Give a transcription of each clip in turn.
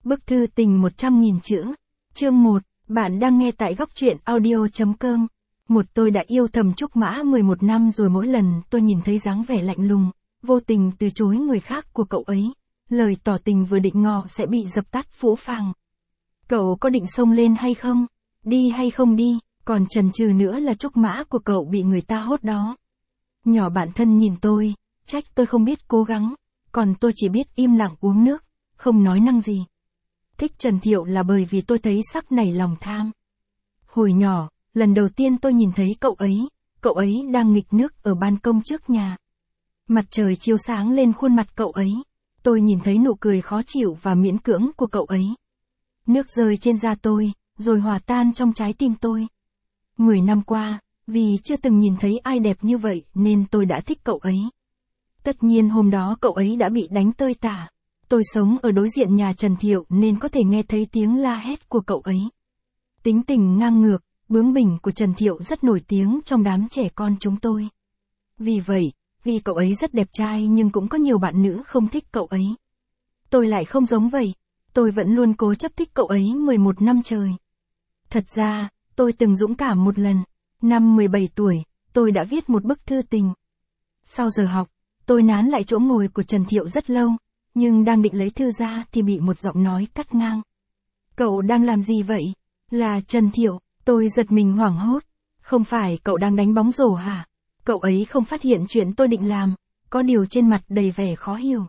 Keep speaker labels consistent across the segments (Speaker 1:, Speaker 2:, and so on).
Speaker 1: Bức thư tình 100.000 chữ. Chương 1, bạn đang nghe tại góc truyện audio.com. Tôi đã yêu thầm Trúc Mã 11 năm rồi, mỗi lần tôi nhìn thấy dáng vẻ lạnh lùng, vô tình từ chối người khác của cậu ấy, lời tỏ tình vừa định ngỏ sẽ bị dập tắt phũ phàng. Cậu có định xông lên hay không? Đi hay không đi? Còn chần chừ nữa là Trúc Mã của cậu bị người ta hốt đó. Nhỏ bạn thân nhìn tôi, trách tôi không biết cố gắng, còn tôi chỉ biết im lặng uống nước, không nói năng gì. Thích Trần Thiệu là bởi vì tôi thấy sắc nảy lòng tham. Hồi nhỏ, lần đầu tiên tôi nhìn thấy cậu ấy đang nghịch nước ở ban công trước nhà. Mặt trời chiếu sáng lên khuôn mặt cậu ấy, tôi nhìn thấy nụ cười khó chịu và miễn cưỡng của cậu ấy. Nước rơi trên da tôi, rồi hòa tan trong trái tim tôi. 10 năm qua, vì chưa từng nhìn thấy ai đẹp như vậy nên tôi đã thích cậu ấy. Tất nhiên hôm đó cậu ấy đã bị đánh tơi tả. Tôi sống ở đối diện nhà Trần Thiệu nên có thể nghe thấy tiếng la hét của cậu ấy. Tính tình ngang ngược, bướng bỉnh của Trần Thiệu rất nổi tiếng trong đám trẻ con chúng tôi. Vì vậy, vì cậu ấy rất đẹp trai nhưng cũng có nhiều bạn nữ không thích cậu ấy. Tôi lại không giống vậy, tôi vẫn luôn cố chấp thích cậu ấy 11 năm trời. Thật ra, tôi từng dũng cảm một lần, năm 17 tuổi, tôi đã viết một bức thư tình. Sau giờ học, tôi nán lại chỗ ngồi của Trần Thiệu rất lâu, nhưng đang định lấy thư ra thì bị một giọng nói cắt ngang. Cậu đang làm gì vậy? Là Trần Thiệu, tôi giật mình hoảng hốt. Không phải cậu đang đánh bóng rổ hả? Cậu ấy không phát hiện chuyện tôi định làm, có điều trên mặt đầy vẻ khó hiểu.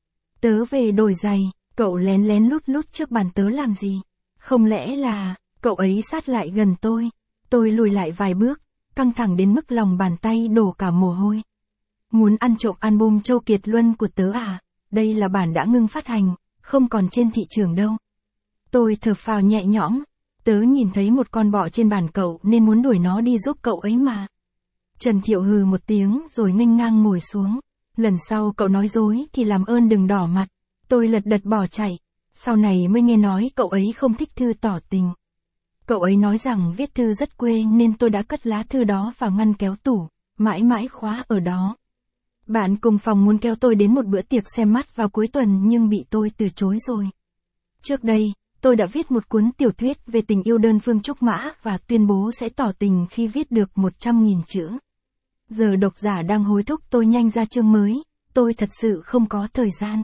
Speaker 1: Tớ về đổi giày, cậu lén lén lút lút trước bàn tớ làm gì? Không lẽ là, cậu ấy sát lại gần tôi lùi lại vài bước, căng thẳng đến mức lòng bàn tay đổ cả mồ hôi. Muốn ăn trộm album Châu Kiệt Luân của tớ à? Đây là bản đã ngưng phát hành, không còn trên thị trường đâu. Tôi thở phào nhẹ nhõm, tớ nhìn thấy một con bọ trên bàn cậu nên muốn đuổi nó đi giúp cậu ấy mà. Trần Thiệu hừ một tiếng rồi nghênh ngang ngồi xuống. Lần sau cậu nói dối thì làm ơn đừng đỏ mặt. Tôi lật đật bỏ chạy, sau này mới nghe nói cậu ấy không thích thư tỏ tình. Cậu ấy nói rằng viết thư rất quê nên tôi đã cất lá thư đó vào ngăn kéo tủ, mãi mãi khóa ở đó. Bạn cùng phòng muốn kéo tôi đến một bữa tiệc xem mắt vào cuối tuần nhưng bị tôi từ chối rồi. Trước đây, tôi đã viết một cuốn tiểu thuyết về tình yêu đơn phương Trúc Mã và tuyên bố sẽ tỏ tình khi viết được 100.000 chữ. Giờ độc giả đang hối thúc tôi nhanh ra chương mới, tôi thật sự không có thời gian.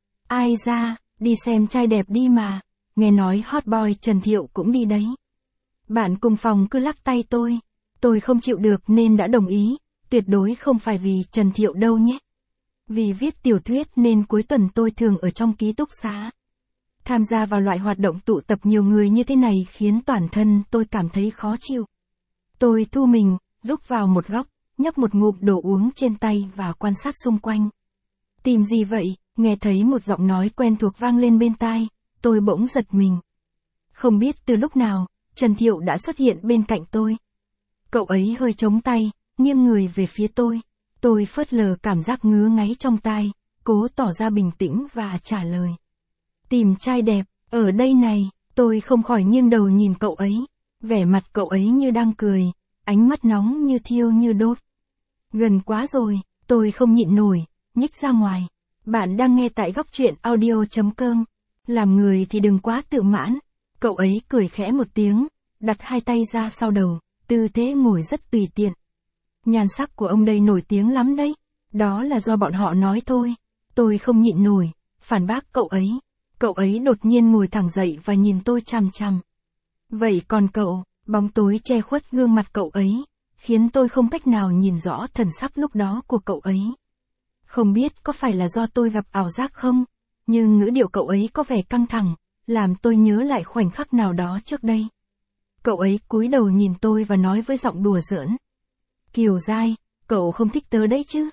Speaker 1: Ai ra, đi xem trai đẹp đi mà, nghe nói hot boy Trần Thiệu cũng đi đấy. Bạn cùng phòng cứ lắc tay tôi không chịu được nên đã đồng ý. Tuyệt đối không phải vì Trần Thiệu đâu nhé. Vì viết tiểu thuyết nên cuối tuần tôi thường ở trong ký túc xá. Tham gia vào loại hoạt động tụ tập nhiều người như thế này khiến toàn thân tôi cảm thấy khó chịu. Tôi thu mình, rúc vào một góc, nhấp một ngụm đồ uống trên tay và quan sát xung quanh. Tìm gì vậy? Nghe thấy một giọng nói quen thuộc vang lên bên tai, tôi bỗng giật mình. Không biết từ lúc nào, Trần Thiệu đã xuất hiện bên cạnh tôi. Cậu ấy hơi chống tay, nghiêng người về phía tôi. Tôi phớt lờ cảm giác ngứa ngáy trong tai, cố tỏ ra bình tĩnh và trả lời. Tìm trai đẹp, ở đây này, tôi không khỏi nghiêng đầu nhìn cậu ấy. Vẻ mặt cậu ấy như đang cười, ánh mắt nóng như thiêu như đốt. Gần quá rồi, tôi không nhịn nổi, nhích ra ngoài. Bạn đang nghe tại góc truyện audio.com. Làm người thì đừng quá tự mãn. Cậu ấy cười khẽ một tiếng, đặt hai tay ra sau đầu, tư thế ngồi rất tùy tiện. Nhan sắc của ông đây nổi tiếng lắm đấy. Đó là do bọn họ nói thôi. Tôi không nhịn nổi, phản bác cậu ấy. Cậu ấy đột nhiên ngồi thẳng dậy và nhìn tôi chằm chằm. Vậy còn cậu? Bóng tối che khuất gương mặt cậu ấy, khiến tôi không cách nào nhìn rõ thần sắc lúc đó của cậu ấy. Không biết có phải là do tôi gặp ảo giác không, nhưng ngữ điệu cậu ấy có vẻ căng thẳng, làm tôi nhớ lại khoảnh khắc nào đó trước đây. Cậu ấy cúi đầu nhìn tôi và nói với giọng đùa giỡn. Kiều Giai, cậu không thích tớ đấy chứ?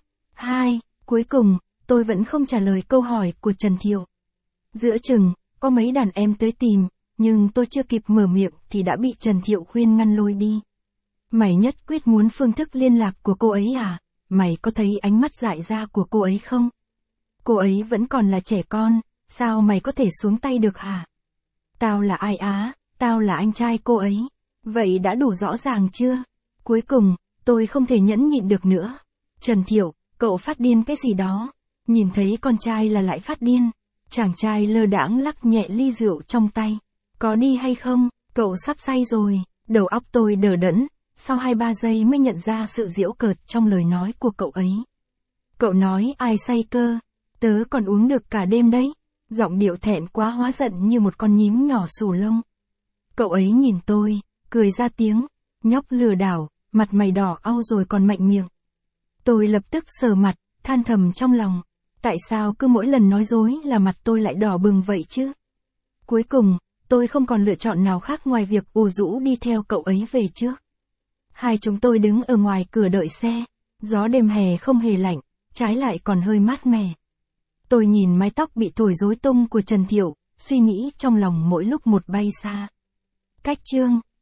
Speaker 1: Cuối cùng, tôi vẫn không trả lời câu hỏi của Trần Thiệu. Giữa chừng, có mấy đàn em tới tìm, nhưng tôi chưa kịp mở miệng thì đã bị Trần Thiệu khuyên ngăn lôi đi. Mày nhất quyết muốn phương thức liên lạc của cô ấy à? Mày có thấy ánh mắt dại ra của cô ấy không? Cô ấy vẫn còn là trẻ con, sao mày có thể xuống tay được hả? Tao là ai á? Tao là anh trai cô ấy. Vậy đã đủ rõ ràng chưa? Cuối cùng, tôi không thể nhẫn nhịn được nữa. Trần Thiệu, cậu phát điên cái gì đó? Nhìn thấy con trai là lại phát điên. Chàng trai lơ đãng lắc nhẹ ly rượu trong tay. Có đi hay không, cậu sắp say rồi. Đầu óc tôi đờ đẫn, sau 2-3 giây mới nhận ra sự giễu cợt trong lời nói của cậu ấy. Cậu nói ai say cơ, tớ còn uống được cả đêm đấy. Giọng điệu thẹn quá hóa giận như một con nhím nhỏ xù lông. Cậu ấy nhìn tôi, cười ra tiếng, nhóc lừa đảo, mặt mày đỏ au rồi còn mạnh miệng. Tôi lập tức sờ mặt, than thầm trong lòng, tại sao cứ mỗi lần nói dối là mặt tôi lại đỏ bừng vậy chứ? Cuối cùng, tôi không còn lựa chọn nào khác ngoài việc ù rũ đi theo cậu ấy về trước. Hai chúng tôi đứng ở ngoài cửa đợi xe, gió đêm hè không hề lạnh, trái lại còn hơi mát mẻ. Tôi nhìn mái tóc bị thổi rối tung của Trần Thiệu, suy nghĩ trong lòng mỗi lúc một bay xa. Cách chương